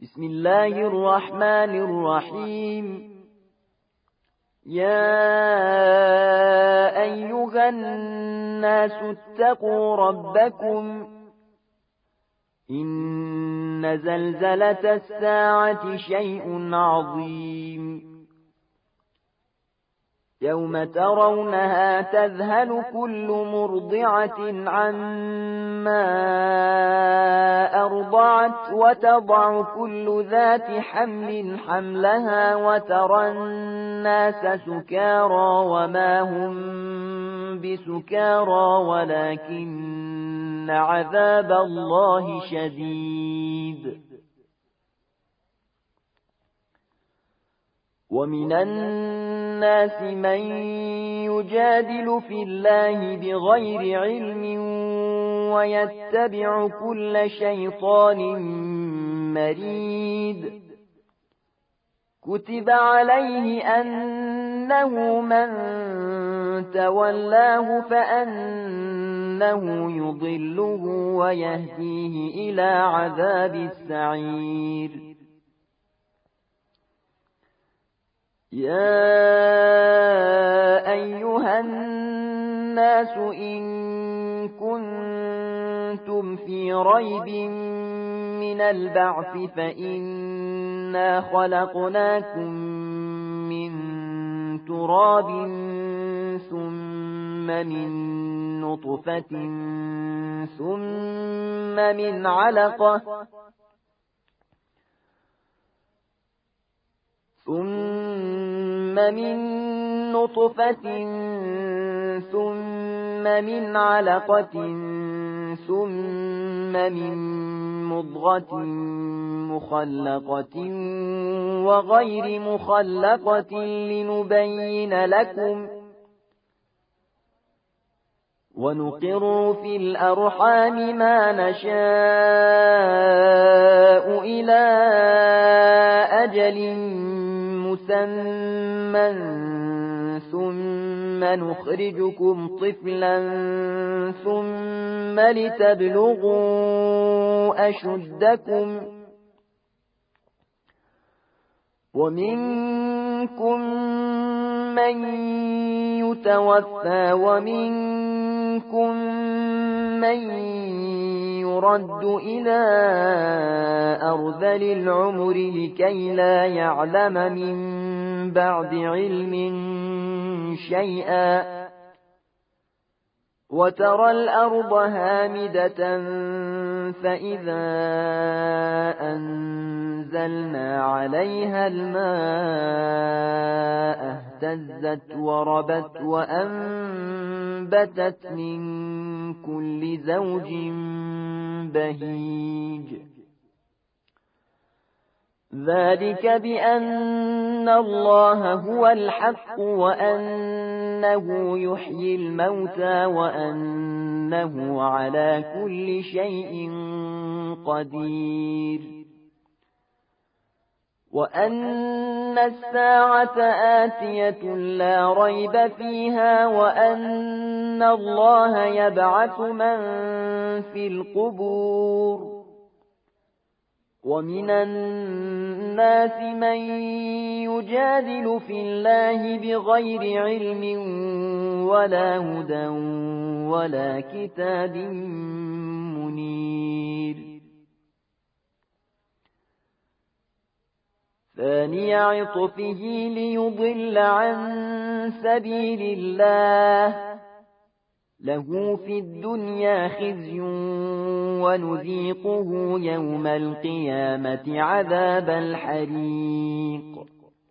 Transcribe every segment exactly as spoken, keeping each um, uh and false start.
بسم الله الرحمن الرحيم. يا أيها الناس اتقوا ربكم إن زلزلة الساعة شيء عظيم يوم ترونها تذهل كل مرضعة عما أرضعت وتضع كل ذات حمل حملها وترى الناس سكارى وما هم بسكارى ولكن عذاب الله شديد. ومن الناس من يجادل في الله بغير علم ويتبع كل شيطان مريد. كتب عليه أنه من تولاه فأنه يضله ويهديه إلى عذاب السعير. يا أيها الناس إن كنتم في ريب من البعث فإنا خلقناكم من تراب ثم من نطفة ثم من علقة ثم من نطفة ثم من علقة ثم من مضغة مخلقة وغير مخلقة لنبين لكم ونقر في الأرحام ما نشاء إلى أجل مسمى ثم نخرجكم طفلا ثم لتبلغوا أشدكم ومنكم من يتوفى ومنكم من يرد إلى أرذل العمر لكي لا يعلم من بعد علم شيئا. وترى الأرض هامدة فإذا أنزلنا عليها الماء اهتزت وربت وأنبتت من كل زوج بهيج. ذلك بأن الله هو الحق وأنه يحيي الموتى وأنه على كل شيء قدير وأن الساعة آتية لا ريب فيها وأن الله يبعث من في القبور. ومن الناس من يجادل في الله بغير علم ولا هدى ولا كتاب منير. ثاني عطفه ليضل عن سبيل الله له في الدنيا خزي ونذيقه يوم القيامة عذاب الحريق.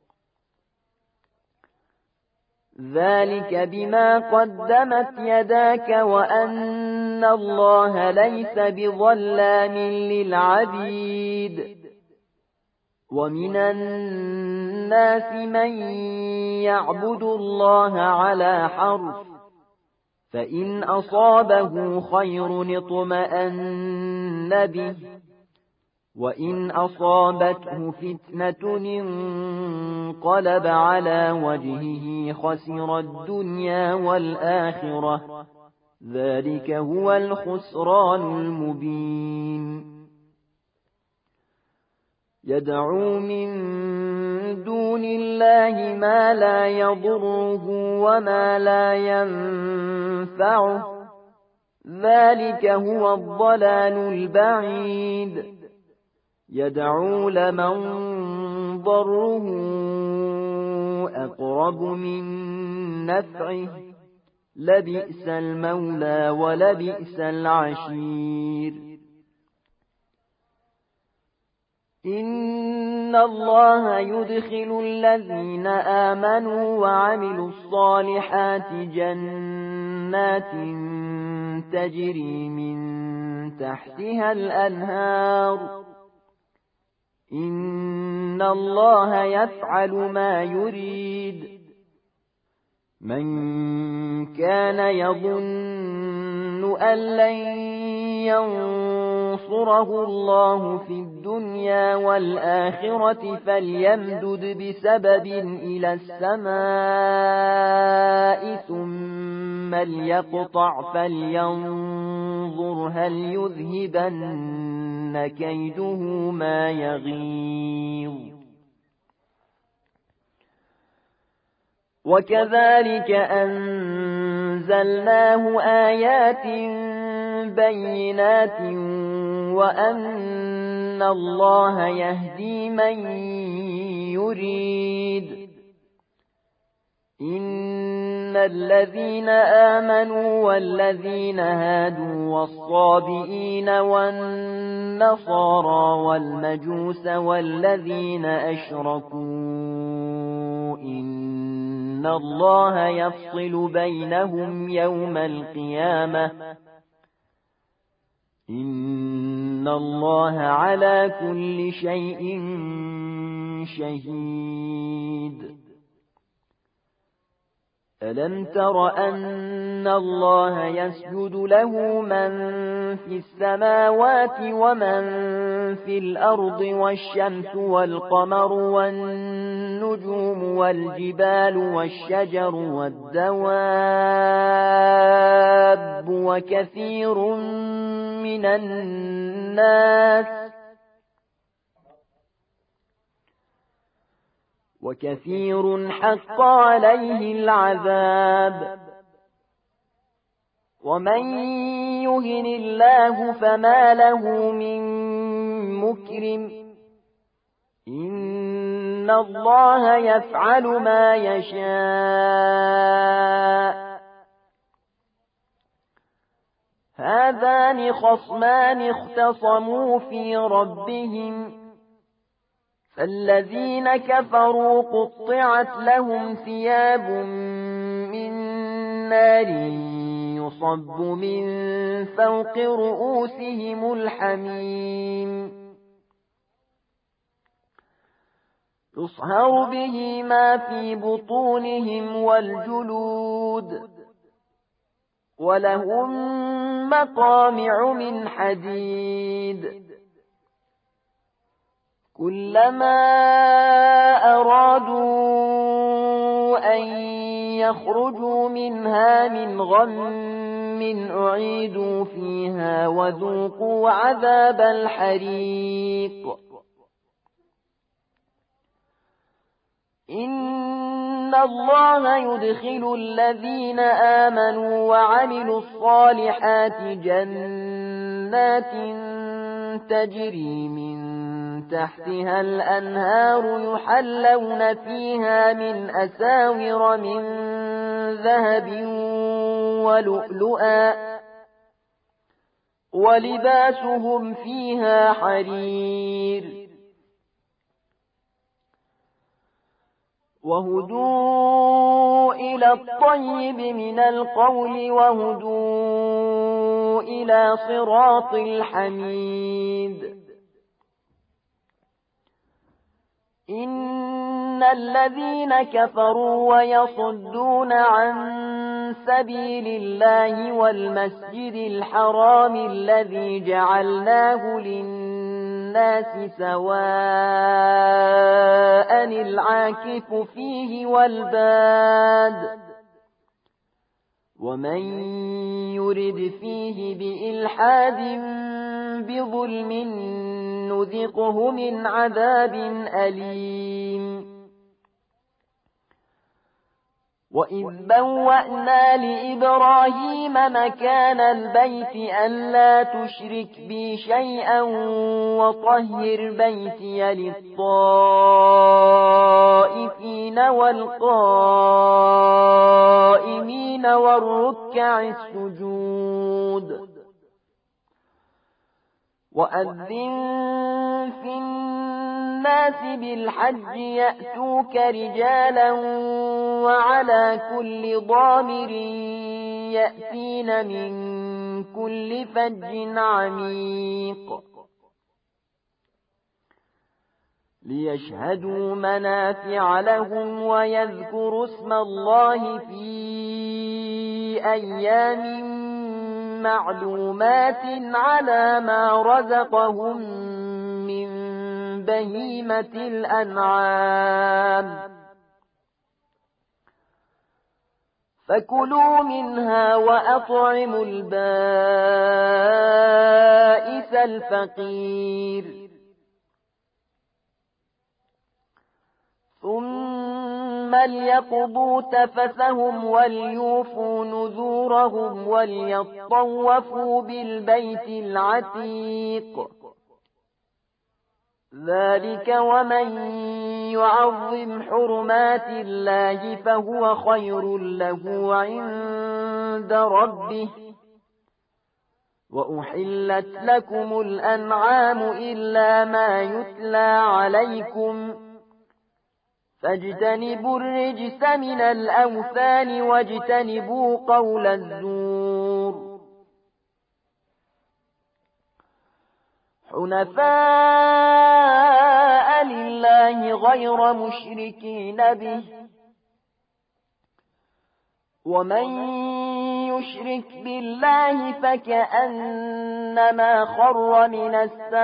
ذلك بما قدمت يداك وأن الله ليس بظلام للعبيد. ومن الناس من يعبد الله على حرف فإن أصابه خير اطمأن به وإن أصابته فتنة انقلب على وجهه خسر الدنيا والآخرة ذلك هو الخسران المبين. يدعو من دون الله ما لا يضره وما لا ينفعه ذلك هو الضلال البعيد يدعو لمن ضره أقرب من نفعه لبئس المولى ولبئس العشير إن الله يدخل الذين آمنوا وعملوا الصالحات جنات تجري من تحتها الأنهار إن الله يفعل ما يريد من كان يظن أن لن ينصره الله في الدنيا والآخرة فليمدد بسبب إلى السماء ثم ليقطع فلينظر هل يذهبن كيده ما يغيظ وكذلك أنزلناه آيات بينات وأن الله يهدي من يريد إن الذين آمنوا والذين هادوا والصابئين والنصارى والمجوس والذين أشركوا إن الله يفصل بينهم يوم القيامة إن الله على كل شيء شهيد ألم تر أن الله يسجد له من في السماوات ومن في الأرض والشمس والقمر والنجوم والجبال والشجر والدواب وكثير من الناس وكثير حق عليه العذاب ومن يهن الله فما له من مكرم إن الله يفعل ما يشاء هذان خصمان اختصموا في ربهم فالذين كفروا قطعت لهم ثياب من نار يصب من فوق رؤوسهم الحميم يصهر به ما في بطونهم والجلود ولهم مقامع من حديد كلما أرادوا أن يخرجوا منها من غم أعيدوا فيها وذوقوا عذاب الحريق إن الله يدخل الذين آمنوا وعملوا الصالحات جنات تجري من تحتها الأنهار يحلون فيها من أساور من ذهب ولؤلؤا ولباسهم فيها حرير وهدوا إلى الطيب من القول وهدوا إلى صراط الحميد إن الذين كفروا ويصدون عن سبيل الله والمسجد الحرام الذي جعلناه للناس سواء العاكف فيه والباد ومن يرد فيه بإلحاد بظلم نذقه من عذاب أليم. وإذ بوأنا لإبراهيم مكان البيت ألا تشرك بي شيئا وطهر بيتي للطائفين والقائمين والركع السجود. وأذن في الناس بالحج يأتوك رجالا وعلى كل ضامر يأتين من كل فج عميق ليشهدوا منافع لهم ويذكروا اسم الله في أيام معلومات على ما رزقهم من بهيمة الأنعام فكلوا منها وأطعموا البائس الفقير. ثم ليقضوا تفثهم وليوفوا نذورهم وليطوفوا بالبيت العتيق. ذلك ومن يعظم حرمات الله فهو خير له عند ربه. وأحلت لكم الأنعام إلا ما يتلى عليكم فاجتنبوا الرجس من الأوثان واجتنبوا قول الزور. حنفاء لله غير مشركين به ومن يشرك بالله فكأنما خر من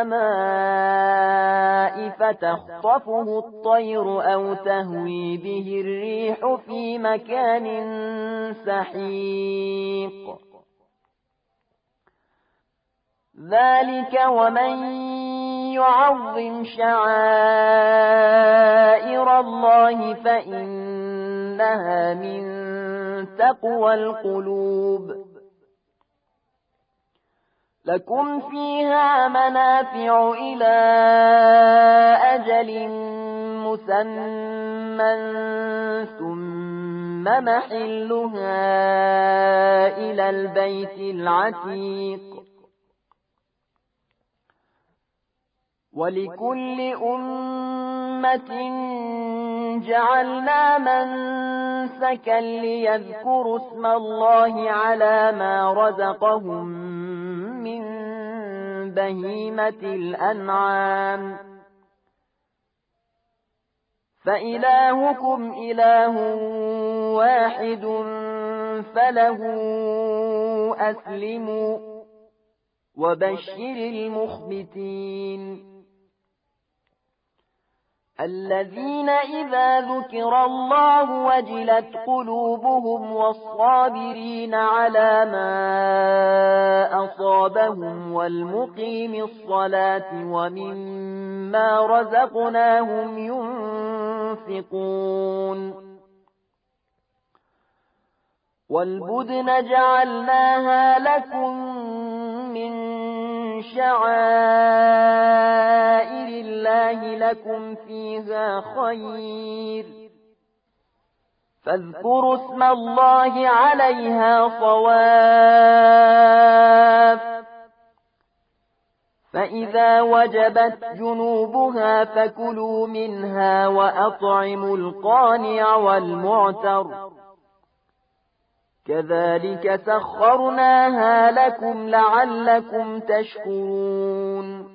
السماء فتخطفه الطير أو تهوي به الريح في مكان سحيق. ذلك ومن يعظم شعائر الله فإنها من تقوى القلوب. لكم فيها منافع إلى أجل مسمى ثم محلها إلى البيت العتيق. ولكل أمة جعلنا منسكا ليذكروا اسم الله على ما رزقهم من بهيمة الأنعام فإلهكم إله واحد فله أسلموا وبشر المخبتين. الذين إذا ذكر الله وجلت قلوبهم والصابرين على ما أصابهم والمقيم الصلاة ومما رزقناهم ينفقون. والبدن جعلناها لكم من شعائر الله لكم فيها خير فاذكروا اسم الله عليها صواف. فإذا وجبت جنوبها فكلوا منها وأطعموا القانع والمعتر كذلك سخرناها لكم لعلكم تشكرون.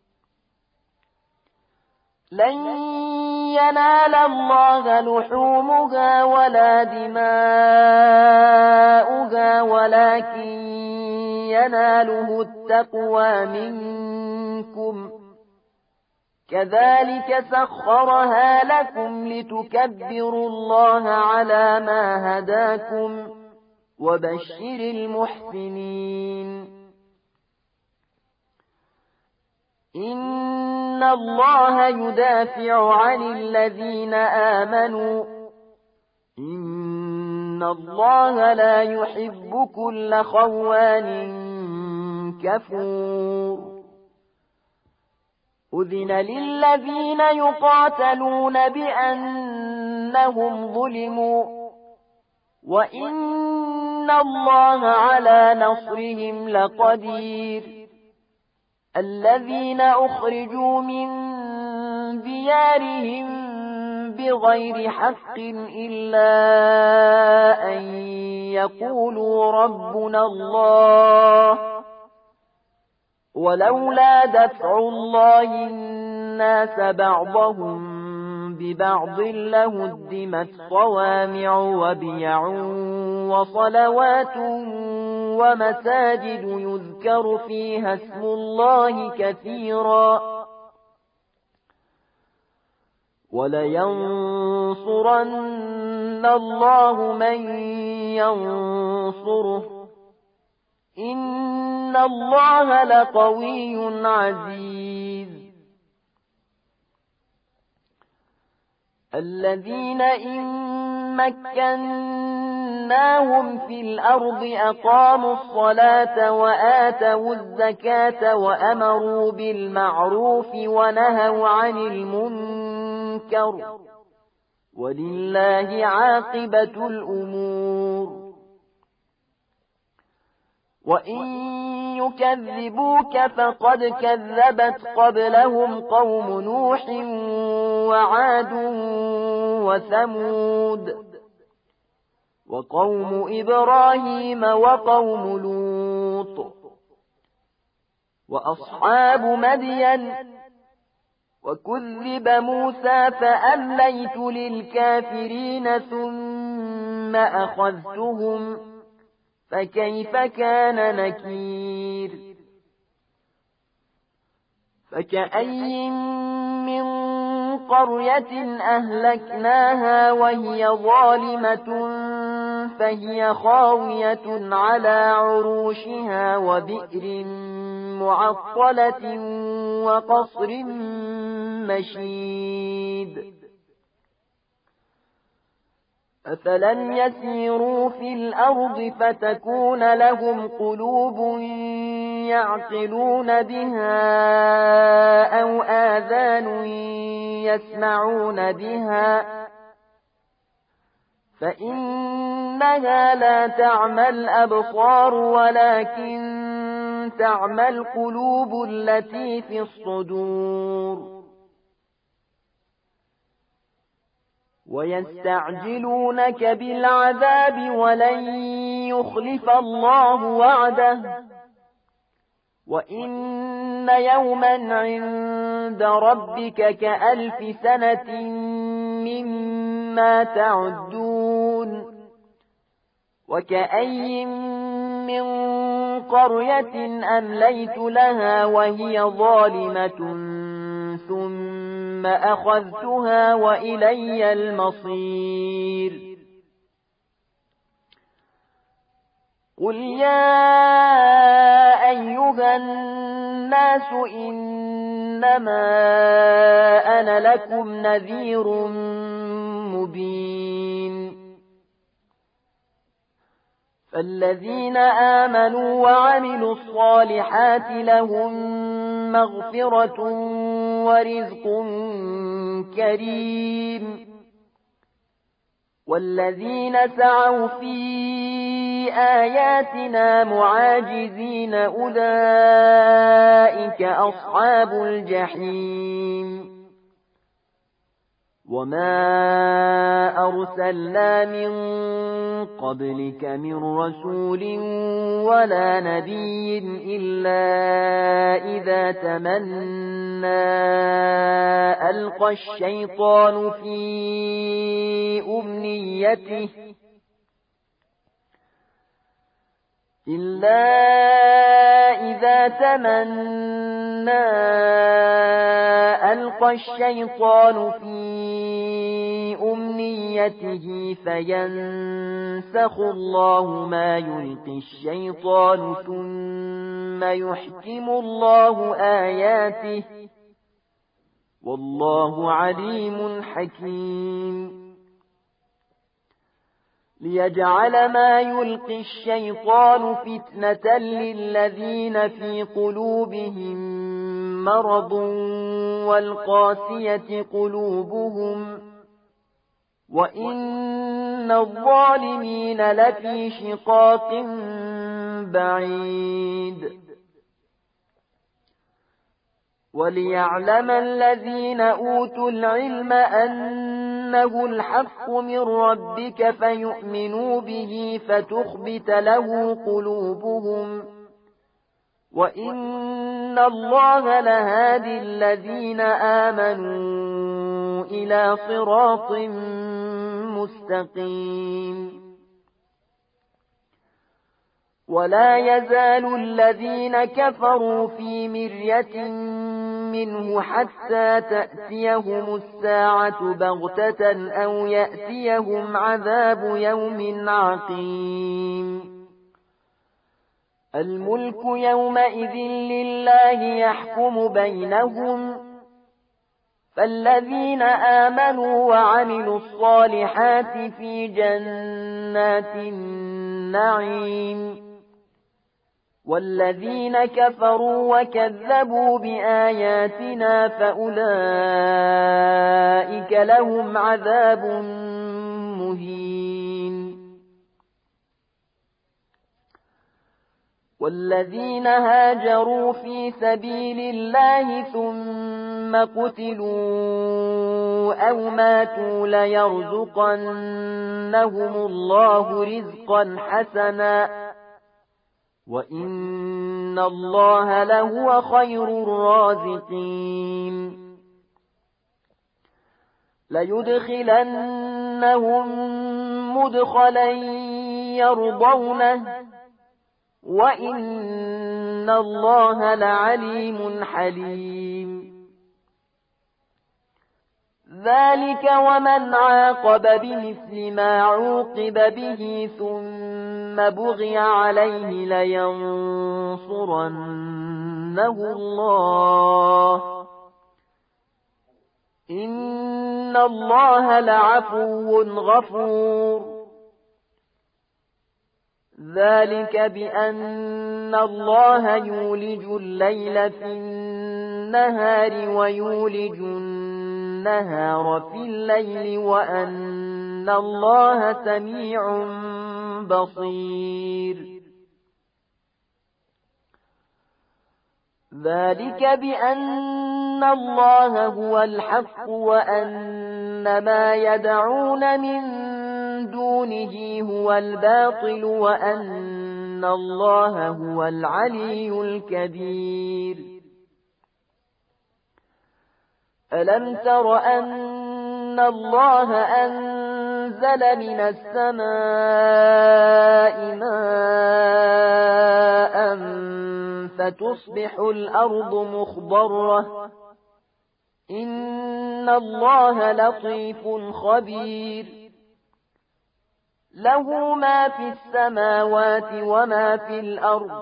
لن ينال الله لحومها ولا دماؤها ولكن يناله التقوى منكم كذلك سخرها لكم لتكبروا الله على ما هداكم وبشر المحسنين. إن إن الله يدافع عن الذين آمنوا إن الله لا يحب كل خوان كفور أذن للذين يقاتلون بأنهم ظلموا وإن الله على نصرهم لقدير الذين أخرجوا من ديارهم بغير حق إلا أن يقولوا ربنا الله ولولا دفع الله الناس بعضهم ببعض لهدمت صوامع وبيع وصلوات ومساجد يذكر فيها اسم الله كثيرا ولينصرن الله من ينصره إن الله لقوي عزيز الذين إن مكناهم في الأرض أقاموا الصلاة وآتوا الزكاة وأمروا بالمعروف ونهوا عن المنكر ولله عاقبة الأمور وإن يكذبوك فقد كذبت قبلهم قوم نوح وعاد وثمود وقوم إبراهيم وقوم لوط وأصحاب مدين وكذب موسى فأمليت للكافرين ثم أخذتهم فكيف كان نكير فكأي من قرية أهلكناها وهي ظالمة فهي خاوية على عروشها وبئر معطلة وقصر مشيد أفلم يسيروا في الأرض فتكون لهم قلوب يعقلون بها أو آذان يسمعون بها فإنها لا تعمى الأبصار ولكن تعمى القلوب التي في الصدور ويستعجلونك بالعذاب ولن يخلف الله وعده وإن يوما عند ربك كألف سنة مما تعدون وكأي من قرية أمليت لها وهي ظالمة ثم أخذتها وإلي المصير قل يا أيها الناس إنما أنا لكم نذير مبين فالذين آمنوا وعملوا الصالحات لهم مغفرة ورزق كريم والذين سعوا في آياتنا معاجزين أولئك أصحاب الجحيم وما أرسلنا من قبلك من رسول ولا نبي إلا إذا تمنى ألقى الشيطان في أمنيته إلا إذا تمنى ألقى الشيطان في أمنيته فينسخ الله ما يلقي الشيطان ثم يحكم الله آياته والله عليم حكيم ليجعل ما يلقي الشيطان فتنة للذين في قلوبهم مرض والقاسية قلوبهم وإن الظالمين لفي شقاق بعيد وليعلم الذين أوتوا العلم أنه الحق من ربك فيؤمنوا به فتخبت له قلوبهم وإن الله لهادي الذين آمنوا إلى صراط مستقيم ولا يزال الذين كفروا في مرية منه حتى تأتيهم الساعة بغتة أو يأتيهم عذاب يوم عقيم الملك يومئذ لله يحكم بينهم فالذين آمنوا وعملوا الصالحات في جنات النعيم والذين كفروا وكذبوا بآياتنا فأولئك لهم عذاب مهين والذين هاجروا في سبيل الله ثم قتلوا أو ماتوا ليرزقنهم الله رزقا حسنا وإن الله لهو خير الرازقين ليدخلنهم مدخلا يرضونه وإن الله لعليم حليم ذلك ومن عاقب بمثل ما عوقب به ثم بغي عليه لينصرنه الله إن الله لعفو غفور ذلك بأن الله يولج الليل في النهار ويولج النهار في الليل وأن الله سميع بصير ذلك بأن الله هو الحق وأن ما يدعون من دونه هو الباطل وأن الله هو العلي الكبير ألم تر أن الله أنزل من السماء ماء فتصبح الأرض مخضرة إن الله لطيف خبير له ما في السماوات وما في الأرض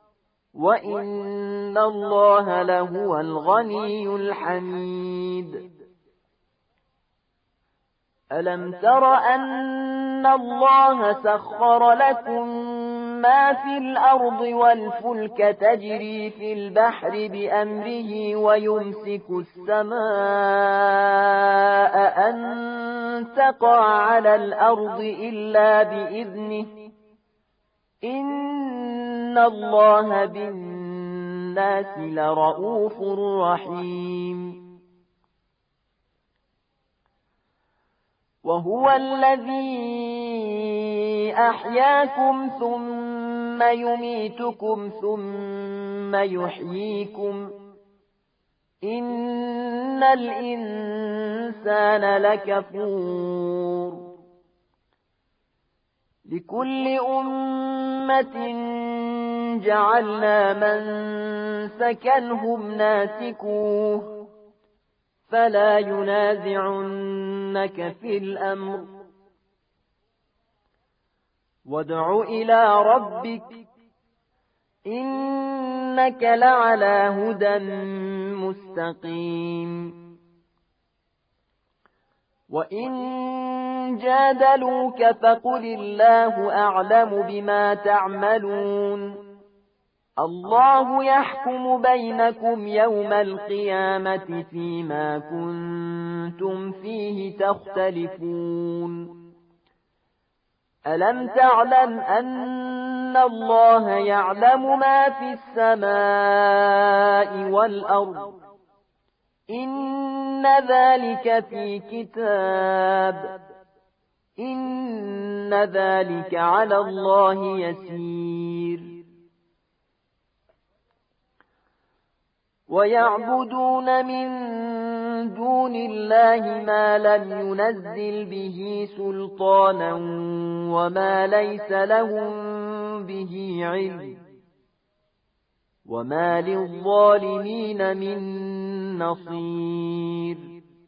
وإن الله لهو الغني الحميد ألم تر أن الله سخر لكم ما في الأرض والفلك تجري في البحر بأمره ويمسك السماء أن تقع على الأرض إلا بإذنه إن الله بالناس لرؤوف رحيم وهو الذي أحياكم ثم يميتكم ثم يحييكم إن الإنسان لكفور لكل أمة جعلنا من سكنهم ناسكوه فلا ينازعنك في الأمر وادع إلى ربك إنك لعلى هدى مستقيم وإن جادلوك فقل الله أعلم بما تعملون الله يحكم بينكم يوم القيامة فيما كنتم فيه تختلفون ألم تعلم أن الله يعلم ما في السماء والأرض إن ذلك في كتاب إن ذلك على الله يسير ويعبدون من دون الله ما لم ينزل به سلطانا وما ليس لهم به علم وما للظالمين من نصير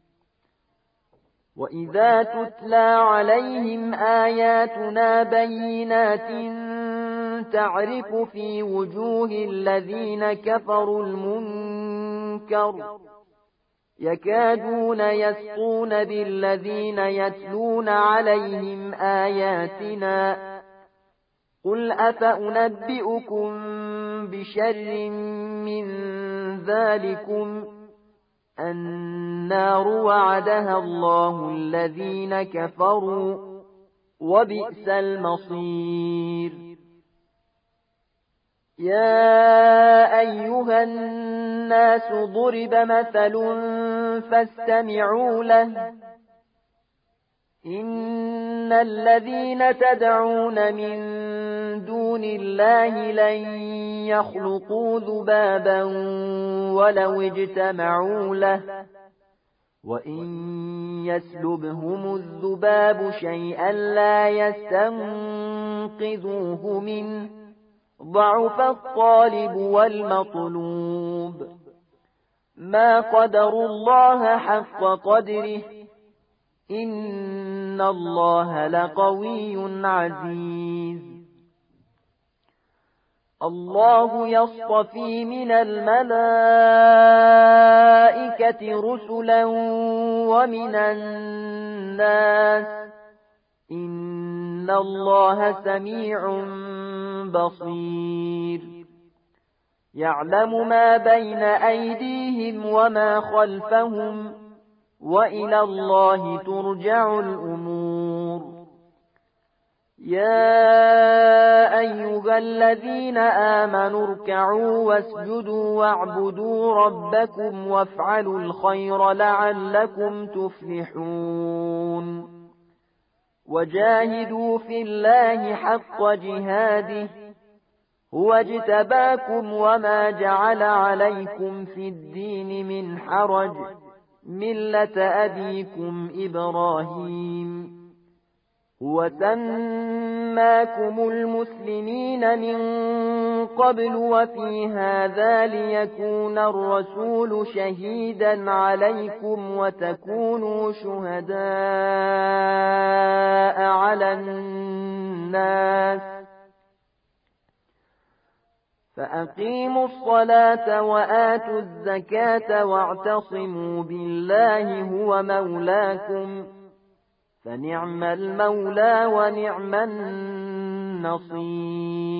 وإذا تتلى عليهم آياتنا بينات تعرف في وجوه الذين كفروا المنكر يكادون يسقون بالذين يتلون عليهم آياتنا قل أفأنبئكم بشر من ذلكم النار وعدها الله الذين كفروا وبئس المصير يا أيها الناس ضرب مثل فاستمعوا له إن الذين تدعون من دون الله لن يخلقوا ذبابا ولو اجتمعوا له وإن يسلبهم الذباب شيئا لا يستنقذوه منه ضعف الطالب والمطلوب ما قدروا الله حق قدره إن الله لقوي عزيز الله يصطفي من الملائكة رسلا ومن الناس إن الله سميع بصير يعلم ما بين أيديهم وما خلفهم وإلى الله ترجع الأمور يا أيها الذين آمنوا اركعوا واسجدوا واعبدوا ربكم وافعلوا الخير لعلكم تفلحون وجاهدوا في الله حق جهاده هو اجتباكم وما جعل عليكم في الدين من حرج ملة أبيكم إبراهيم هو سماكم المسلمين من قبل وفي هذا ليكون الرسول شهيدا عليكم وتكونوا شهداء على الناس فأقيموا الصلاة وآتوا الزكاة واعتصموا بالله هو مولاكم فنعم المولى ونعم النصير